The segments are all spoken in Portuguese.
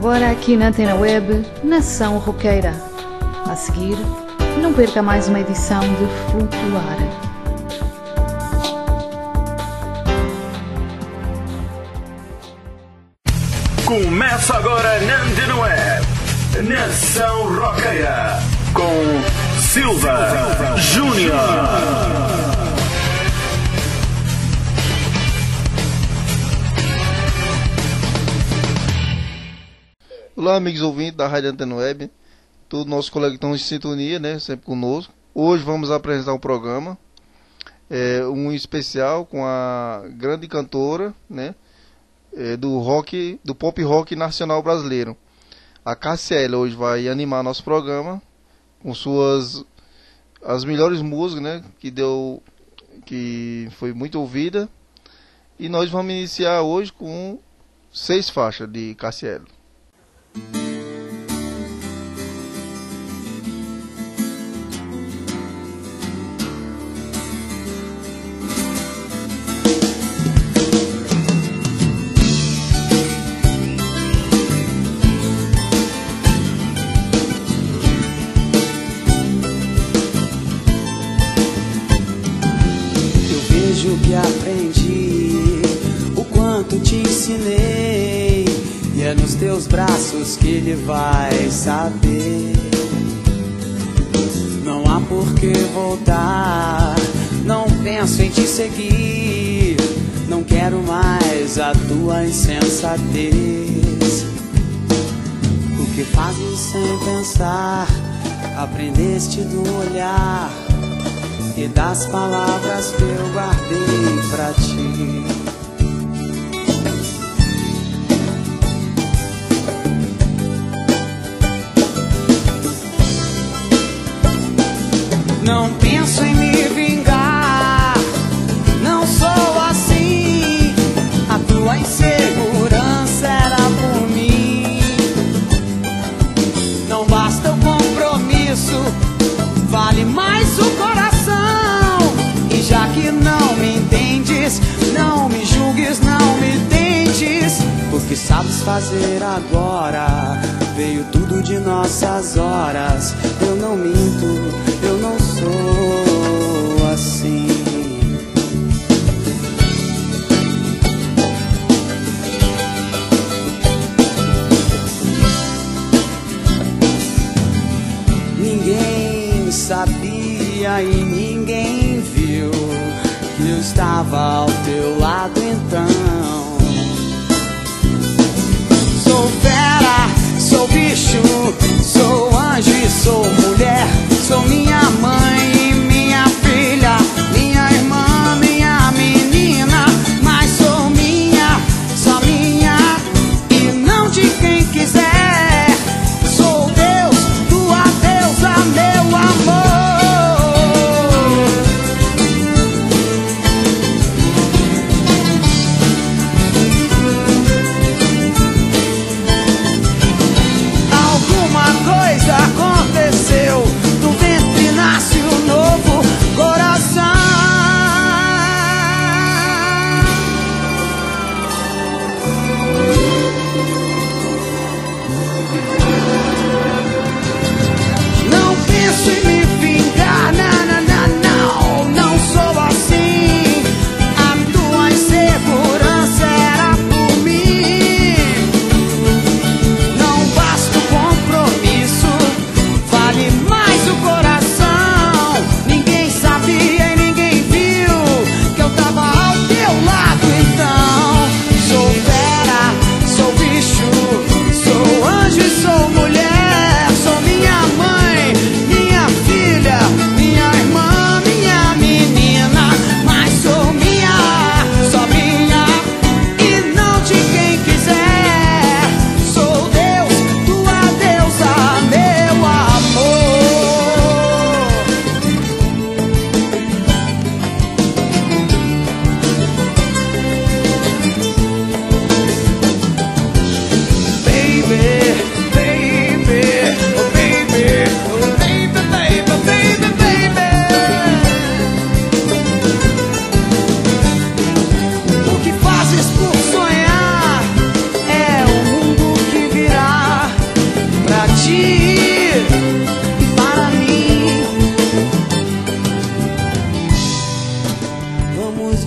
agora aqui na Antena Web, Nação Roqueira. A seguir, não perca mais uma edição de Flutuar. Começa agora na Antena Web, Nação Roqueira, com Silva Júnior. Olá, amigos ouvintes da Rádio Antena Web, todos nossos colegas que estão em sintonia, né, sempre conosco. Hoje vamos apresentar um programa, um especial com a grande cantora, né, do rock, do pop rock nacional brasileiro. A Cassiela hoje vai animar nosso programa com as melhores músicas, né, que foi muito ouvida. E nós vamos iniciar hoje com 6 faixas de Cassiela. O que aprendi, o quanto te ensinei, e é nos teus braços que ele vai saber. Não há por que voltar, não penso em te seguir, não quero mais a tua insensatez. O que fazes sem pensar, aprendeste do olhar e das palavras que eu guardei pra ti. Não penso em me vingar, não sou assim. A tua insegurança era por mim. Não basta o compromisso, vale mais o coração. Já que não me entendes, não me julgues, não me tentes. O que sabes fazer agora veio tudo de nossas horas. Eu não minto, eu não sou assim. Ninguém sabia e ninguém viu que eu estava ao teu lado então. Sou fera, sou bicho, sou anjo e sou mulher. Sou minha mãe, minha filha, minha irmã, minha menina. Mas sou minha, só minha, e não de quem quiser. Sou Deus, tua deusa, meu amor.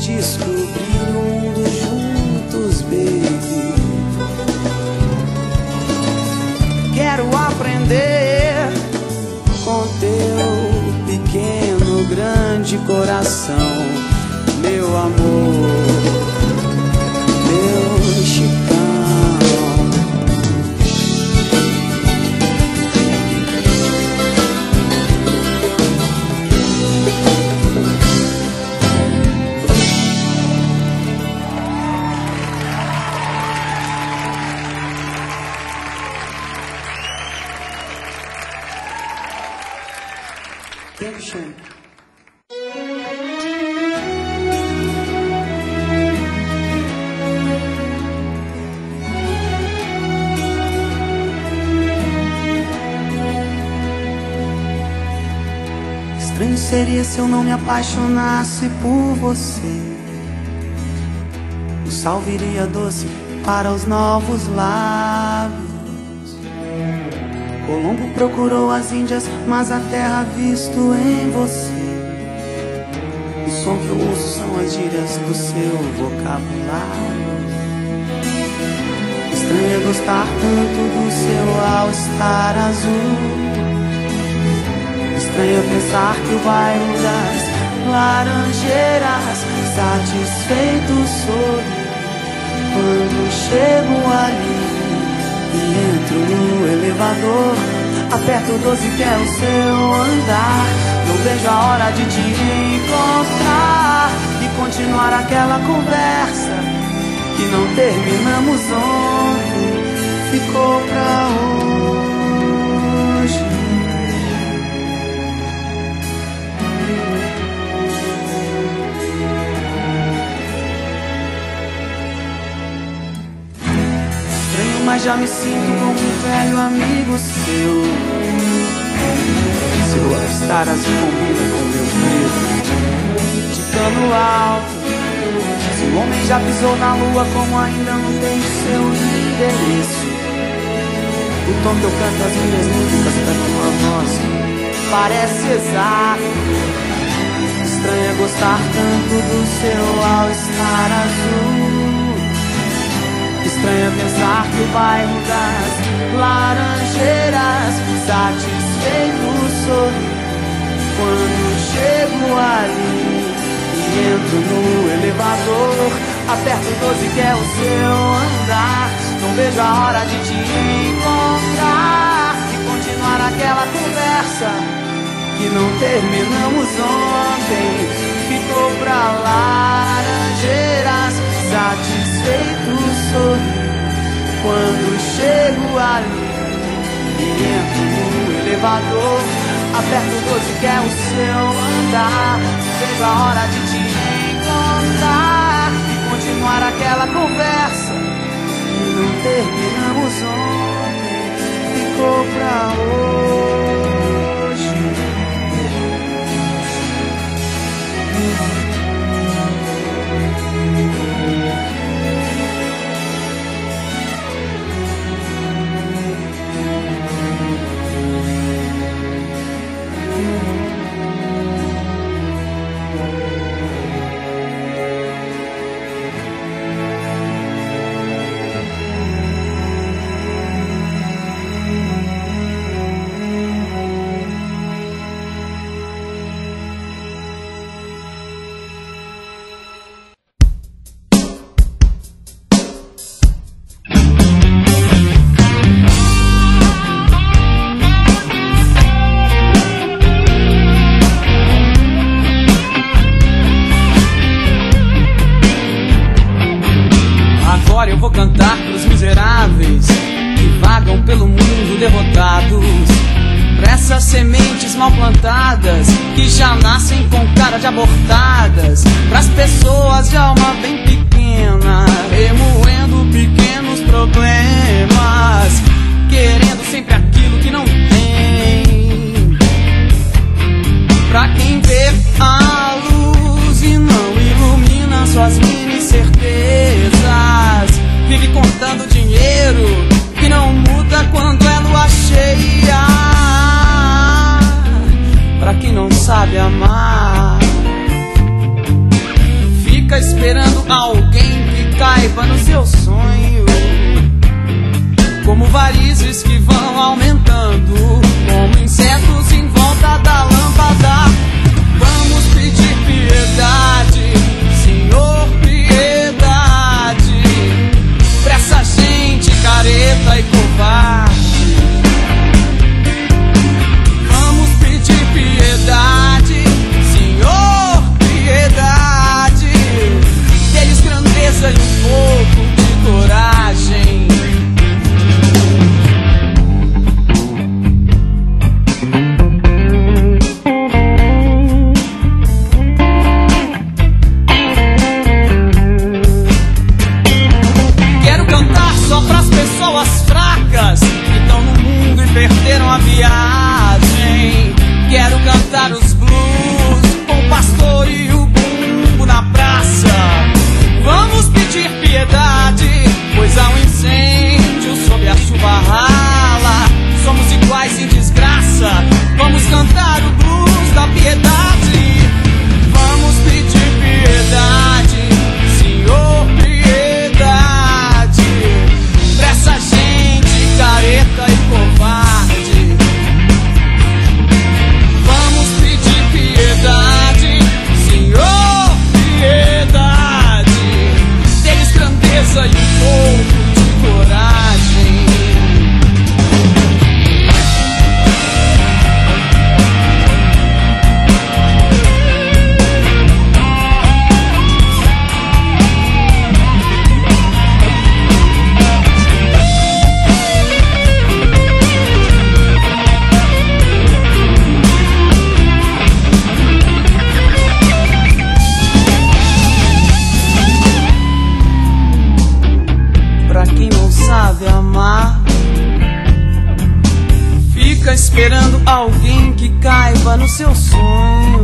descobrir o mundo juntos, baby. Quero aprender com teu pequeno, grande coração, meu amor, meu Chicão. Estranho seria se eu não me apaixonasse por você. O sal viria doce para os novos lábios. Colombo procurou as Índias, mas a terra visto em você. O som que eu ouço são as gírias do seu vocabulário. Estranho é gostar tanto do seu all-star azul. Estranho é pensar que o bairro das laranjeiras satisfeito sorri quando chego ali e entro no elevador. Aperto o 12 que é o seu andar. Não vejo a hora de te encontrar e continuar aquela conversa que não terminamos ontem, ficou pra hoje. Estranho, mas já me sinto como um velho amigo seu. Seu all-star azul combina com meu preto de cano alto. Se o homem já pisou na lua, como ainda não tem seu endereço. O tom que eu canto as minhas músicas pra tua voz parece exato. Estranho é gostar tanto do seu all-star azul. Estranho é pensar que o bairro das laranjeiras satisfeito sorri quando chego ali e entro no elevador. Aperto o 12 que é o seu andar. Não vejo a hora de te encontrar e continuar aquela conversa que não terminamos ontem, ficou pra laranjeiras satisfeito sorri quando chego ali e entro no elevador. Aperto o 12 que é o seu andar. Vejo a hora de te encontrar e continuar aquela conversa que não terminamos ontem, ficou pra hoje. Eu vou cantar pros miseráveis que vagam pelo mundo derrotados, pra essas sementes mal plantadas que já nascem com cara de abortadas, pras pessoas de alma bem pequena, remoendo pequenos problemas, querendo sempre aquilo que não tem, pra quem vê a luz e não ilumina suas mini certezas, vive contando dinheiro que não muda quando é lua cheia. Pra quem não sabe amar, fica esperando alguém que caiba no seu sonho, como varizes que vão aumentando, como insetos em volta da lâmpada. Vamos pedir piedade, Senhor, piedade, pra essa gente careta e covarde. Vamos pedir piedade, Senhor, piedade, deles grandeza e um pouco de coragem. Perderam a viagem. Quero cantar os blues com o pastor e o bumbo na praça. Vamos pedir piedade, pois há um incêndio sob a chuva rala. Somos iguais em desgraça. Vamos cantar o blues da piedade. Vamos pedir piedade, Senhor, piedade, pra essa gente careta e covarde. Vamos pedir piedade, Senhor, piedade, deles grandeza e um pouco de coragem. Amar, fica esperando alguém que caiba no seu sonho,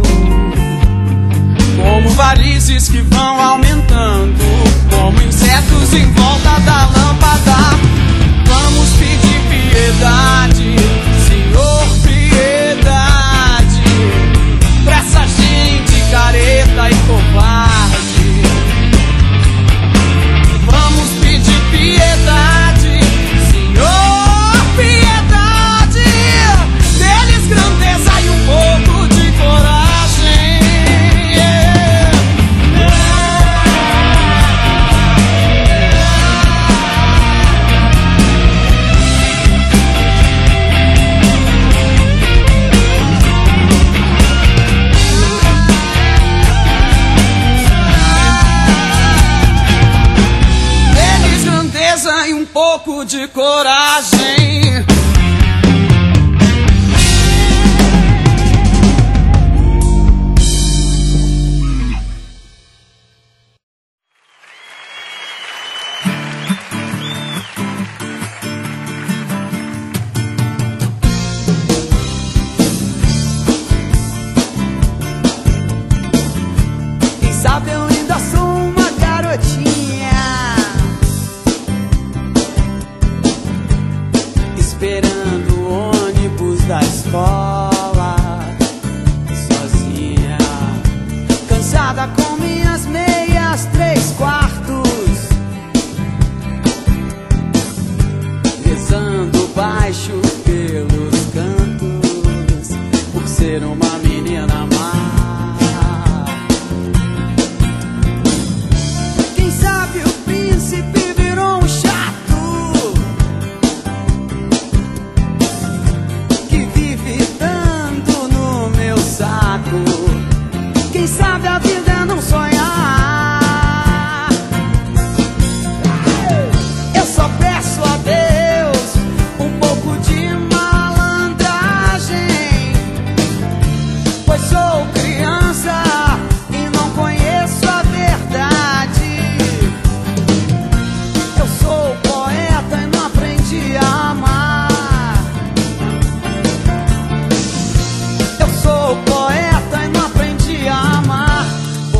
como varizes que vão aumentando, como insetos em volta da lâmpada. Vamos pedir piedade, Senhor, piedade, pra essa gente careta e covarde. Vamos pedir piedade, Senhor, piedade, deles grandeza e um pouco de coragem. Deles grandeza e um pouco de coragem. Quem sabe eu ainda sou uma garotinha, esperando o ônibus da escola, sozinha, cansada com minhas meias 3/4, rezando baixo pelos cantos, por ser uma menina má. Quem sabe o príncipe virou um chato, que vive dando no meu saco. Quem sabe a vida é não sonhar. Eu só peço a Deus um pouco de malandragem, pois sou criança e não conheço a verdade. Eu sou poeta e não aprendi a amar. Eu sou poeta e não aprendi a amar.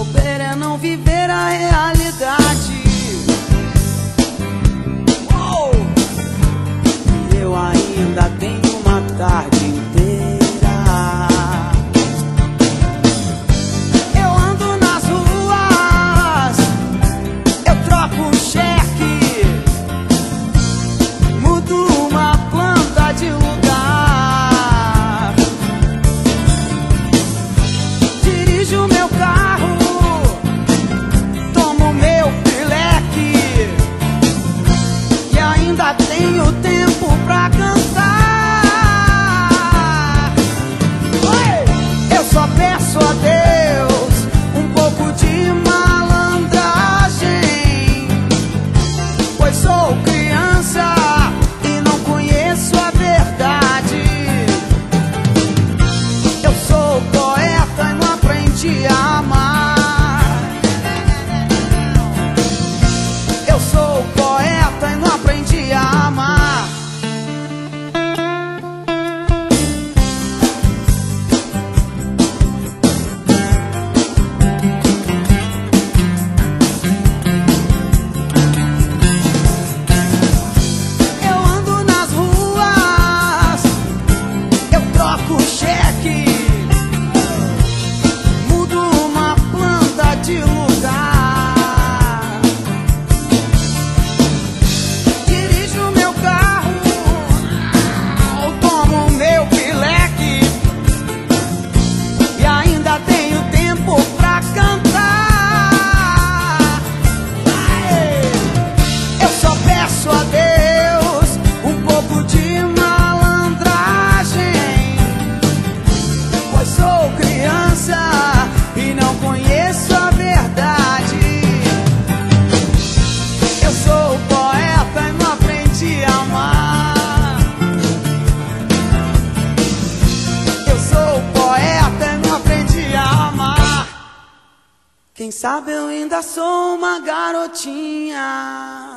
Quem sabe eu ainda sou uma garotinha.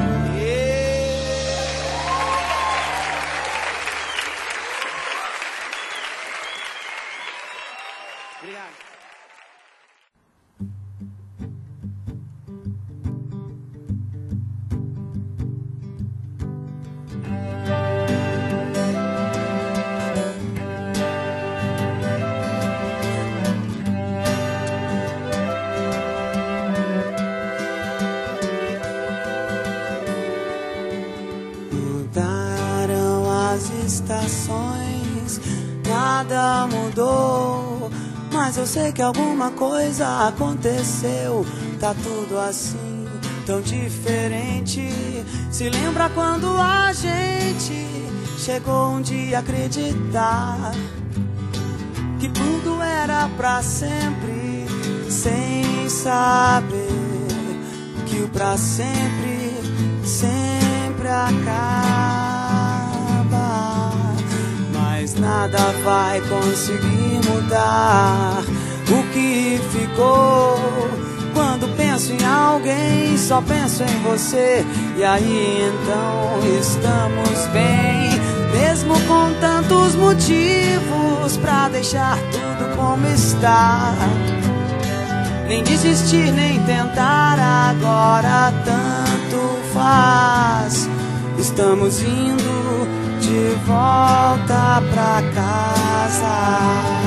Obrigado. Mudaram as estações, nada mudou, mas eu sei que alguma coisa aconteceu. Tá tudo assim, tão diferente. Se lembra quando a gente chegou um dia a acreditar que tudo era pra sempre, sem saber que o pra sempre sempre acaba. Mas nada vai conseguir mudar o que ficou. Quando penso em alguém, só penso em você. E aí então estamos bem, mesmo com tantos motivos pra deixar tudo como está. Nem desistir, nem tentar, agora tanto faz. Estamos indo de volta pra casa.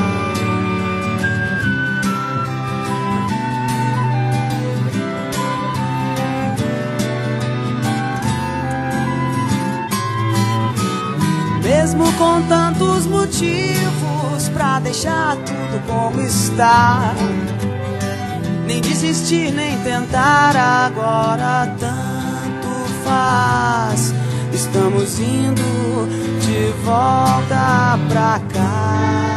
Mesmo com tantos motivos pra deixar tudo como está. Nem desistir, nem tentar, agora tanto faz. Estamos indo de volta pra casa.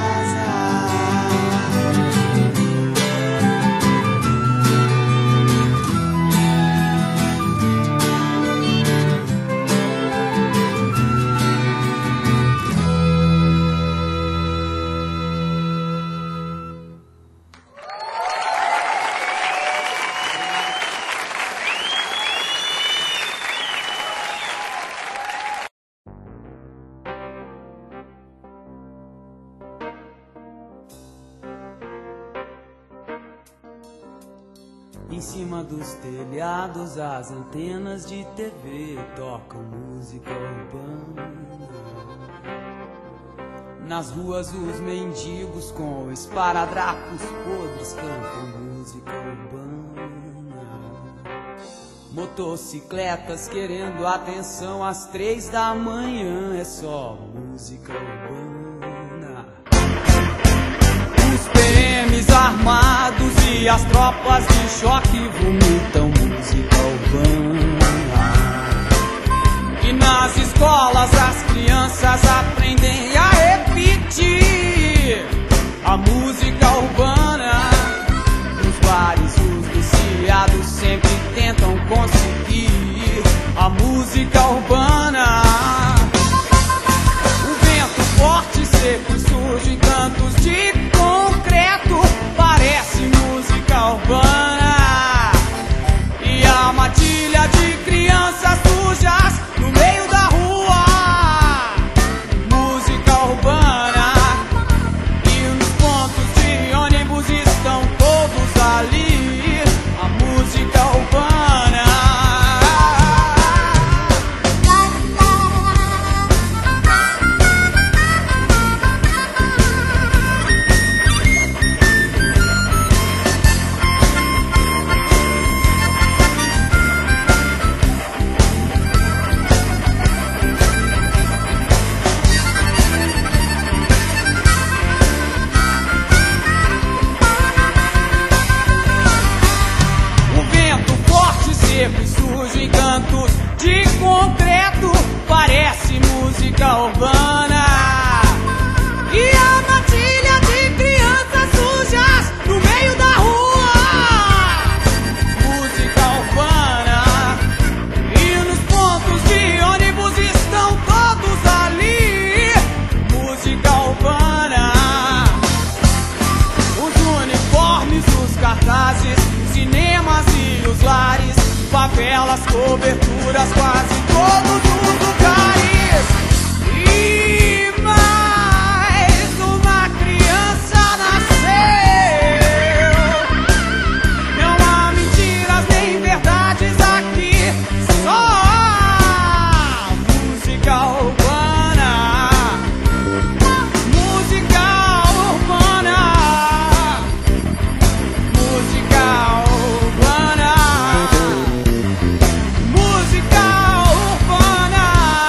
Em cima dos telhados, as antenas de TV tocam música urbana. Nas ruas, os mendigos com esparadrapos podres cantam música urbana. Motocicletas querendo atenção às 3 da manhã, é só música urbana. Os PMs armados e as tropas de choque vomitam música urbana. E nas escolas as crianças aprendem a repetir a música urbana. Nos bares os viciados sempre tentam conseguir a música urbana. O vento forte, seco e sujo em cantos de concreto parece música urbana. E a matilha de crianças sujas no meio da rua, música urbana. E nos pontos de ônibus estão todos ali, a música urbana. Seco e sujo em cantos de concreto parece música urbana. E a matilha de crianças sujas no meio da rua, música urbana. E nos pontos de ônibus estão todos ali, música urbana. Os uniformes, os cartazes favelas, coberturas, quase todos os lugares. E mais uma criança nasceu. Não há mentiras nem verdades aqui, só música urbana. Música urbana. Música urbana. Música urbana.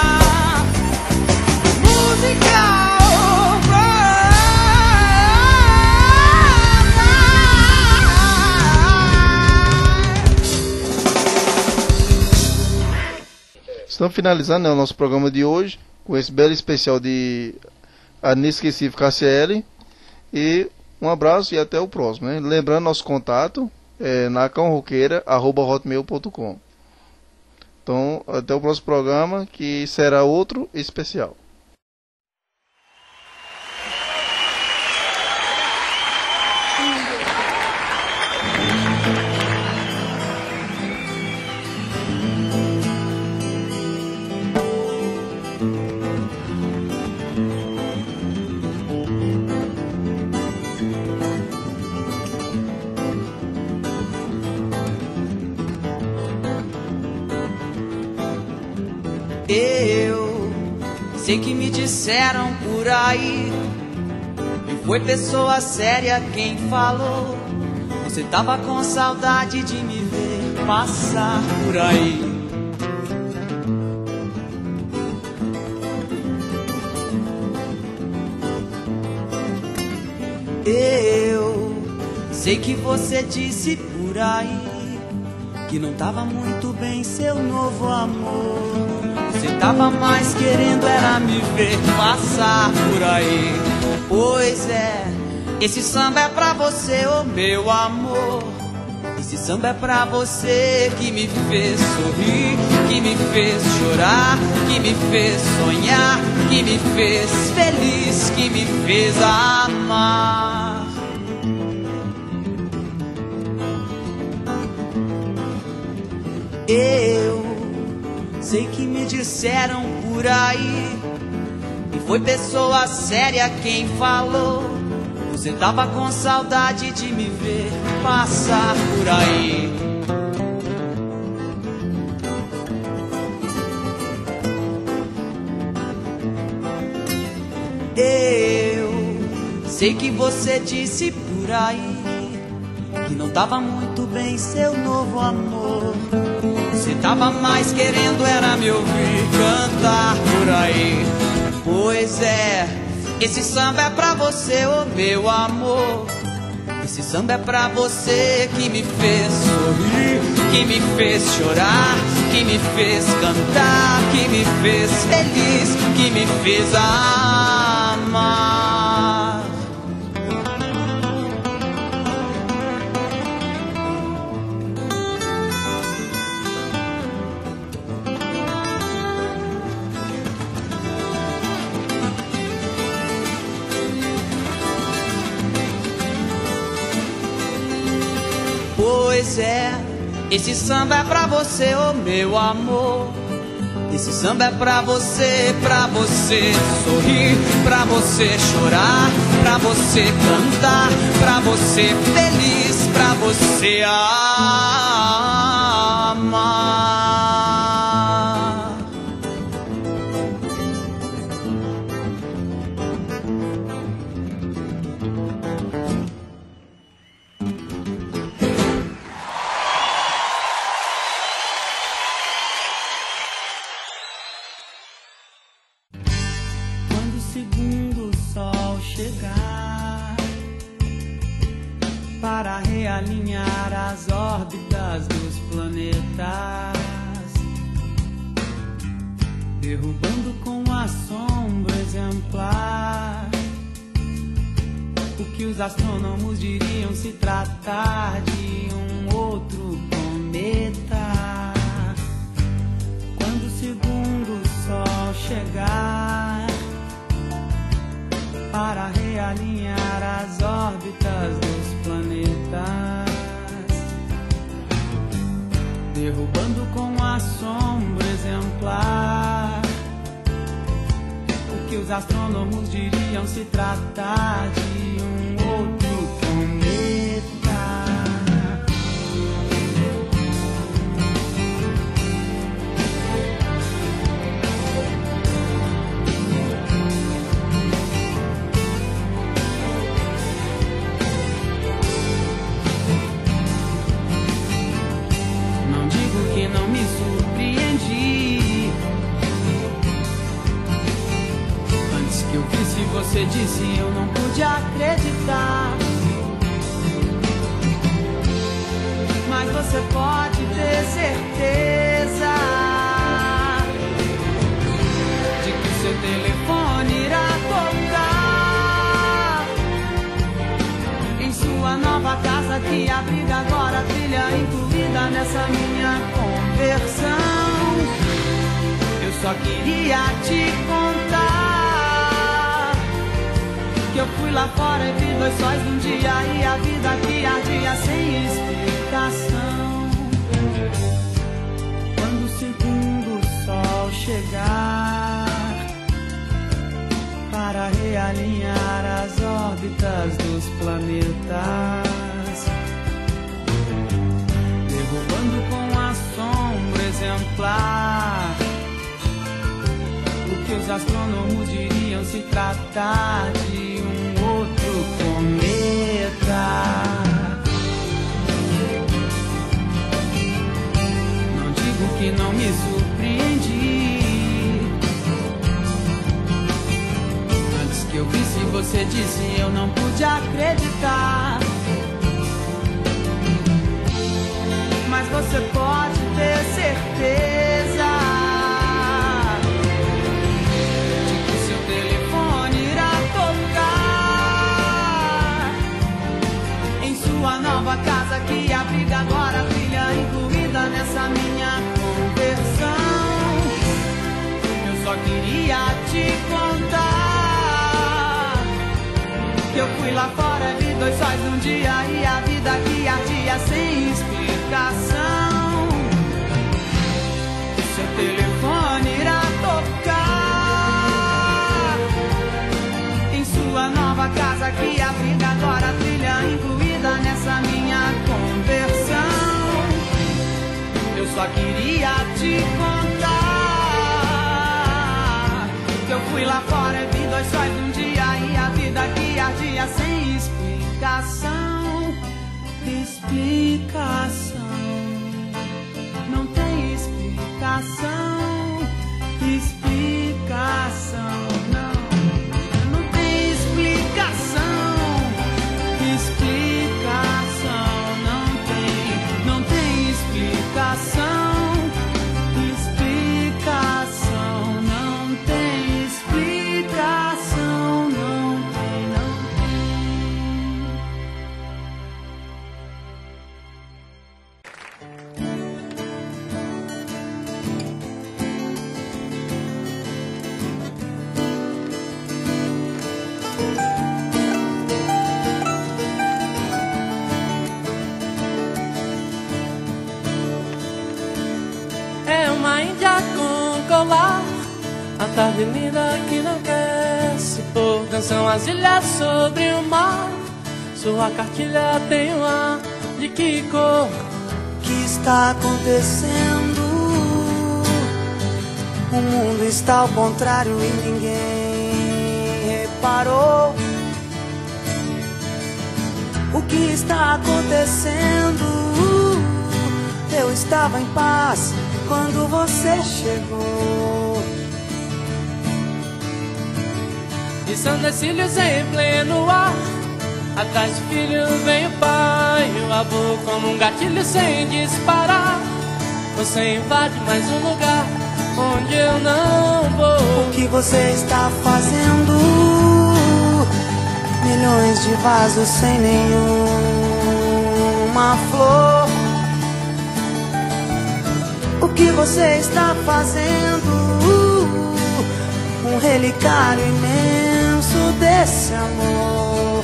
Música Estamos finalizando, né, o nosso programa de hoje com esse belo especial de A Inesquecível Cássia Eller. E um abraço e até o próximo, né? Lembrando nosso contato é nacãoroqueira@hotmail.com. Então, até o próximo programa, que será outro especial. Eu sei que me disseram por aí, e foi pessoa séria quem falou. Você tava com saudade de me ver passar por aí. Eu sei que você disse por aí que não tava muito bem seu novo amor. Você tava mais querendo era me ver passar por aí. Pois é, esse samba é pra você, ô meu amor. Esse samba é pra você que me fez sorrir, que me fez chorar, que me fez sonhar, que me fez feliz, que me fez amar. Eu sei que me disseram por aí, e foi pessoa séria quem falou. Você tava com saudade de me ver passar por aí. Eu sei que você disse por aí que não tava muito bem seu novo amor. Você tava mais querendo era me ouvir cantar por aí. Pois é, esse samba é pra você, ô meu amor. Esse samba é pra você que me fez sorrir, que me fez chorar, que me fez cantar, que me fez feliz, que me fez amar. Pois é, esse samba é pra você, ô meu amor. Esse samba é pra você sorrir, pra você chorar, pra você cantar, pra você feliz, pra você amar. Para realinhar as órbitas dos planetas, derrubando com assombro exemplar o que os astrônomos diriam se tratar de um outro cometa. Quando o segundo sol chegar para realinhar as órbitas dos planetas, derrubando com assombro exemplar. O que os astrônomos diriam se tratar de um outro cometa. Não digo que não me surpreendi. Antes que eu visse, você disse, eu não pude acreditar. Mas você pode ter certeza de que o seu telefone irá tocar em sua nova casa que abriga agora a trilha incluída nessa minha conversão. Eu só queria te contar que eu fui lá fora e vi 2 sóis num dia e a vida que ardia sem explicação. Quando o segundo sol chegar para realinhar as órbitas dos planetas, derrubando com assombro exemplar, o que os astrônomos diriam se tratar de um outro cometa. Não digo que não me surpreendi. Antes que eu visse, você disse, eu não pude acreditar. Mas você pode ter certeza de que o seu telefone irá tocar em sua nova casa que abriga agora a trilha incluída nessa minha conversão. Eu só queria te contar que eu fui lá fora e vi 2 sóis num dia e a vida que ardia sem explicação. O seu telefone irá tocar em sua nova casa que abriga agora a trilha incluída nessa minha conversão. Eu só queria te contar que eu fui lá fora e vi 2 sóis num dia e a vida que ardia sem explicação. Explicação, não tem explicação. Explicação, não tem explicação. Explicação, não tem explicação. Explicação, não tem explicação, não tem. É uma índia com colar, a tarde linda que não quer se pôr. Dançam as ilhas sobre o mar, sua cartilha tem um ar de que cor? O que está acontecendo? O mundo está ao contrário e ninguém reparou. O que está acontecendo? Eu estava em paz quando você chegou. E são dois filhos em pleno ar, atrás do filho vem o pai e o avô, como um gatilho sem disparar. Você invade mais um lugar onde eu não vou. O que você está fazendo? Milhões de vasos sem nenhuma flor. O que você está fazendo? Um relicário imenso desse amor.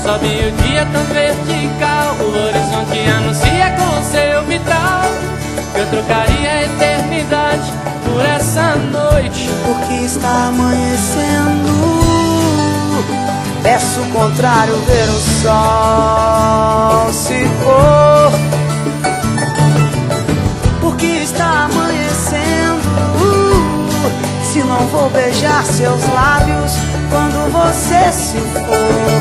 sobe o dia tão vertical, o horizonte anuncia com seu vitral que eu trocaria a eternidade por essa noite. Porque está amanhecendo, peço o contrário, ver o sol se pôr. Porque está amanhecendo, se não vou beijar seus lábios quando você se for.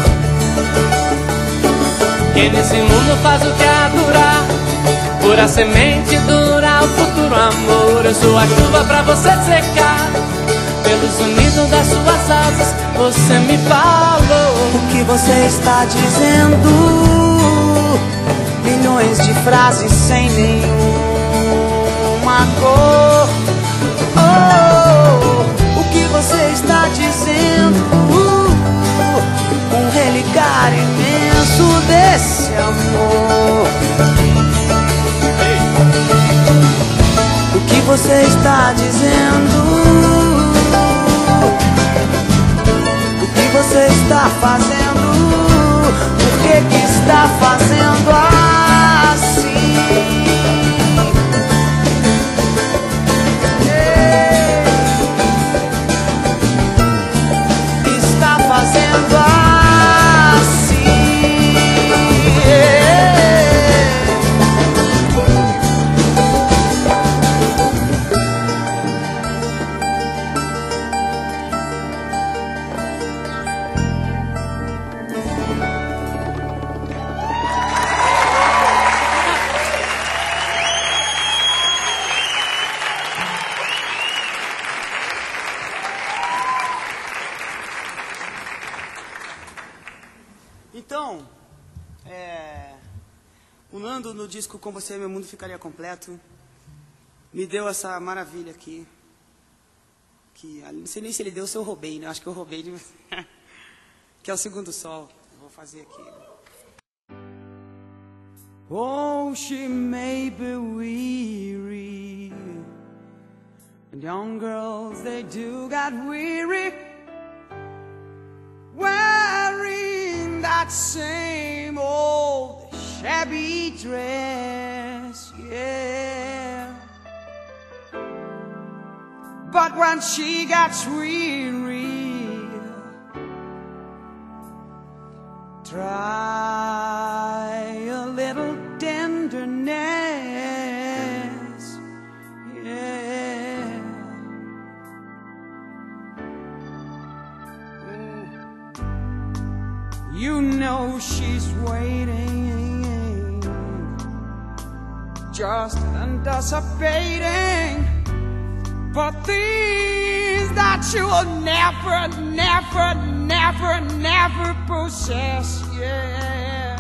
Quem nesse mundo faz o que há durar, pura semente dura o futuro amor. Eu sou a chuva pra você secar, pelo sonido das suas asas você me falou. O que você está dizendo? Milhões de frases sem nenhuma cor. Oh, o que você está dizendo? Um relicário imenso desse amor. O que você está dizendo? O que você está fazendo? Por que está fazendo assim? Está fazendo assim. Então, o Nando no disco Com Você Meu Mundo Ficaria Completo me deu essa maravilha aqui, que não sei nem se ele deu ou se eu roubei, né? Acho que eu roubei de você. Que é o Segundo Sol. Eu vou fazer aqui. Oh, she may be weary, and young girls, they do get weary, wearing that same old shabby dress, yeah. But when she gets weary, try a little tenderness, yeah. You know she's waiting, just anticipating for things that you will never, never, never, never possess, yeah.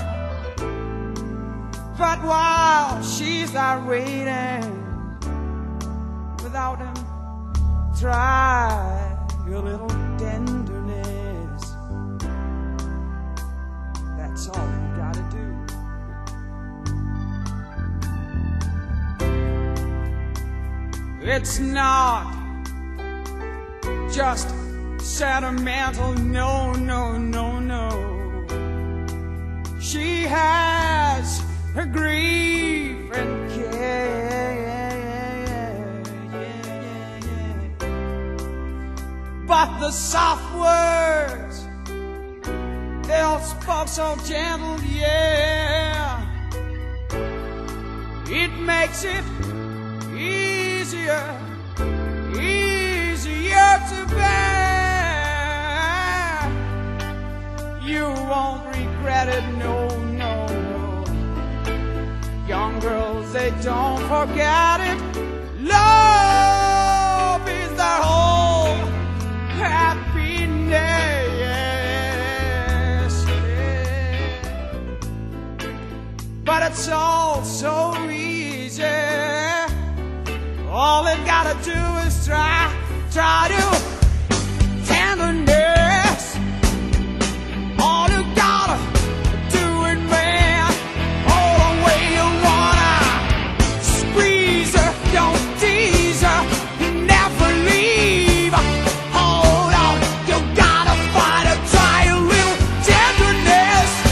But while she's there waiting, without him, try a little tenderness. That's all you gotta do. It's not just sentimental, no, no, no, no. She has her grief and care, but the soft words, they'll spoke so gentle, yeah. It makes it easier to bear. You won't regret it, no, no, no. Young girls, they don't forget it. Love is their whole happiness, yeah. But it's all so easy. All they gotta do is try to tenderness. All you gotta do it, man. All the way you wanna squeeze her, don't tease her, never leave. Hold on, you gotta fight her, try a little tenderness.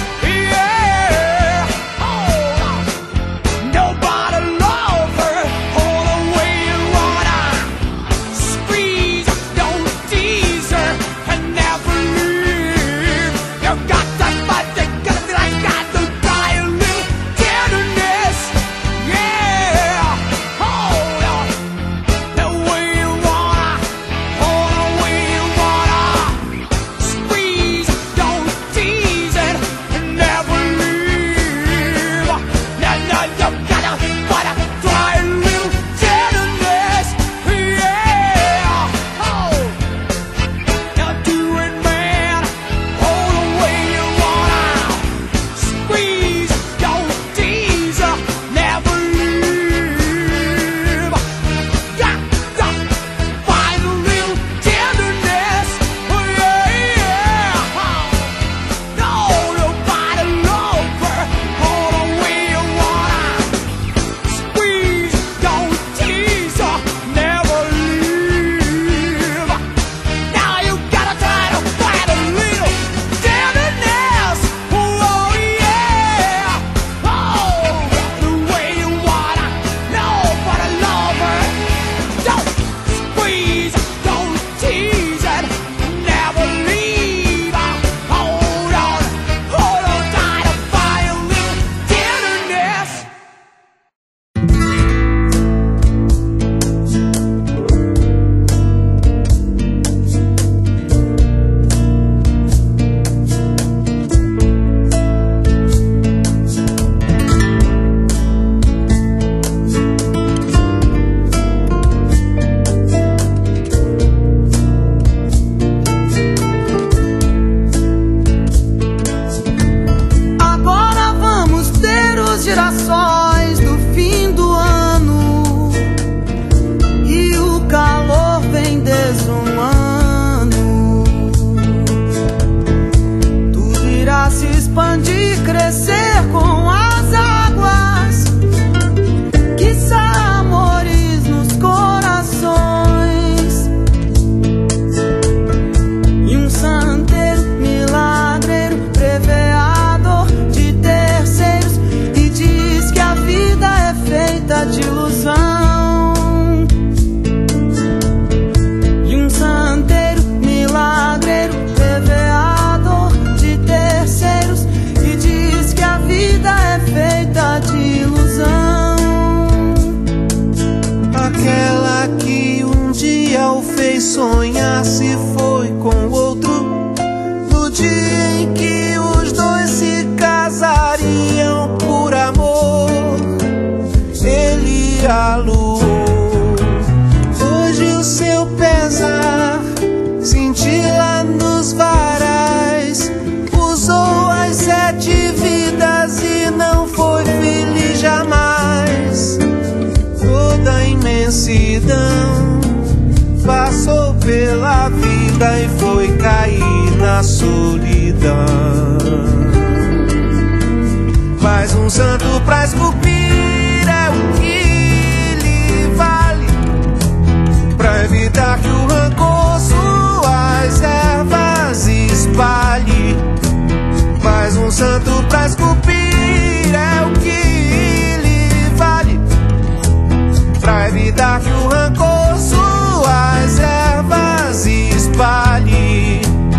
vida e foi cair na solidão. Mais um santo pra esculpir é o que lhe vale, pra evitar que o rancor suas ervas espalhe. Mais um santo pra esculpir é o que lhe vale, pra evitar que o rancor suas ervas espalhe.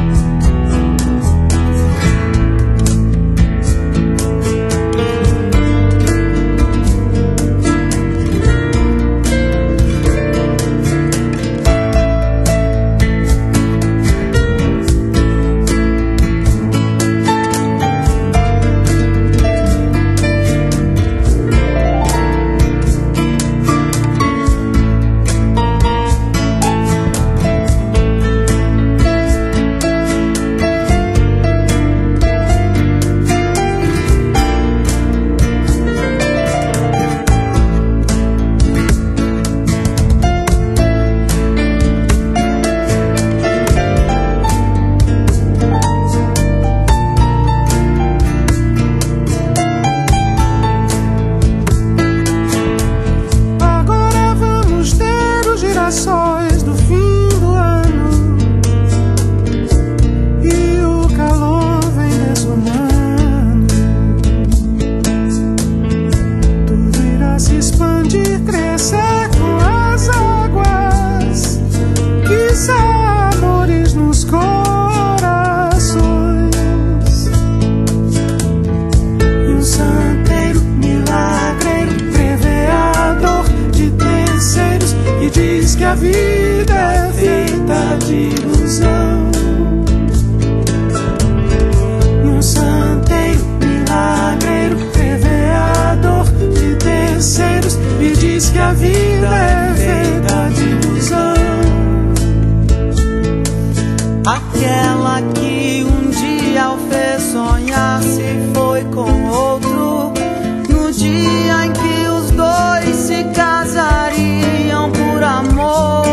Aquela que um dia o fez sonhar se foi com outro, no dia em que os dois se casariam por amor,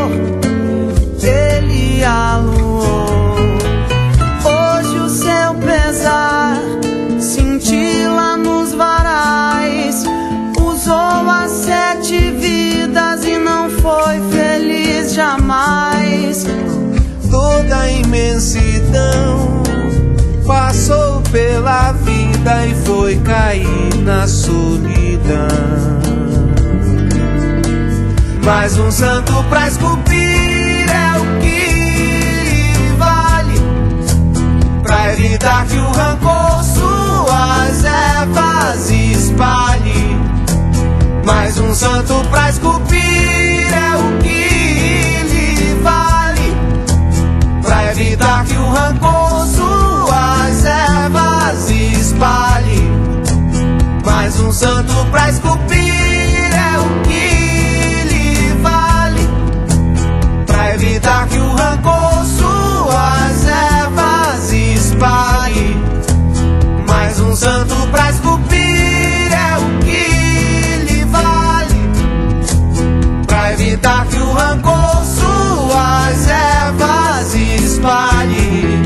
ele aluou. Hoje o seu pesar cintila nos varais, usou as 7 vidas e não foi feliz jamais. Toda a imensidão passou pela vida e foi cair na solidão. Mais um santo pra esculpir é o que vale, pra evitar que o rancor suas ervas espalhe. Mais um santo pra esculpir é o que lhe vale, pra evitar que o rancor suas ervas espalhe. Mais um santo pra esculpir é o que lhe vale, pra evitar que o rancor suas ervas espalhe. Mais um santo pra esculpir é o que lhe vale, pra evitar que o rancor suas ervas espalhe.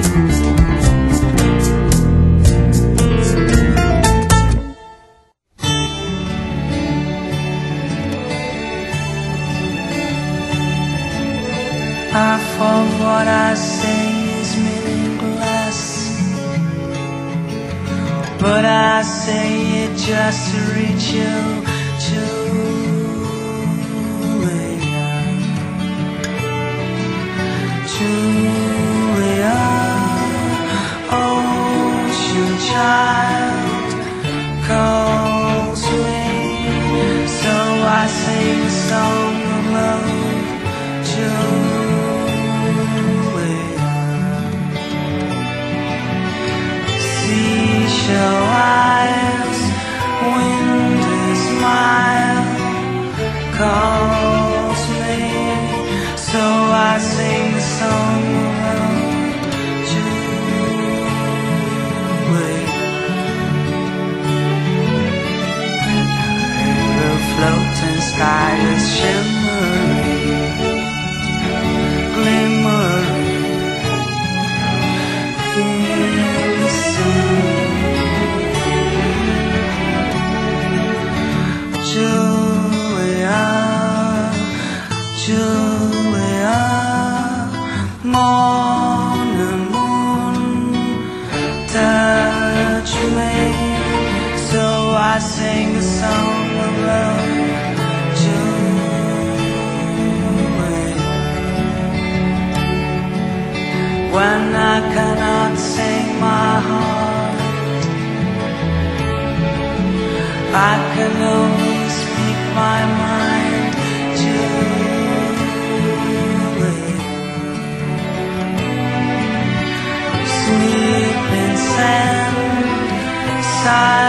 Half of what I say is meaningless, but I say it just to reach you, Julia, ocean child calls me, so I sing a song of love, Julia. Seashell eyes, windy smile, sing a song of love, Julie. When I cannot sing my heart, I can only speak my mind, Julie. Sleep in sand, silent.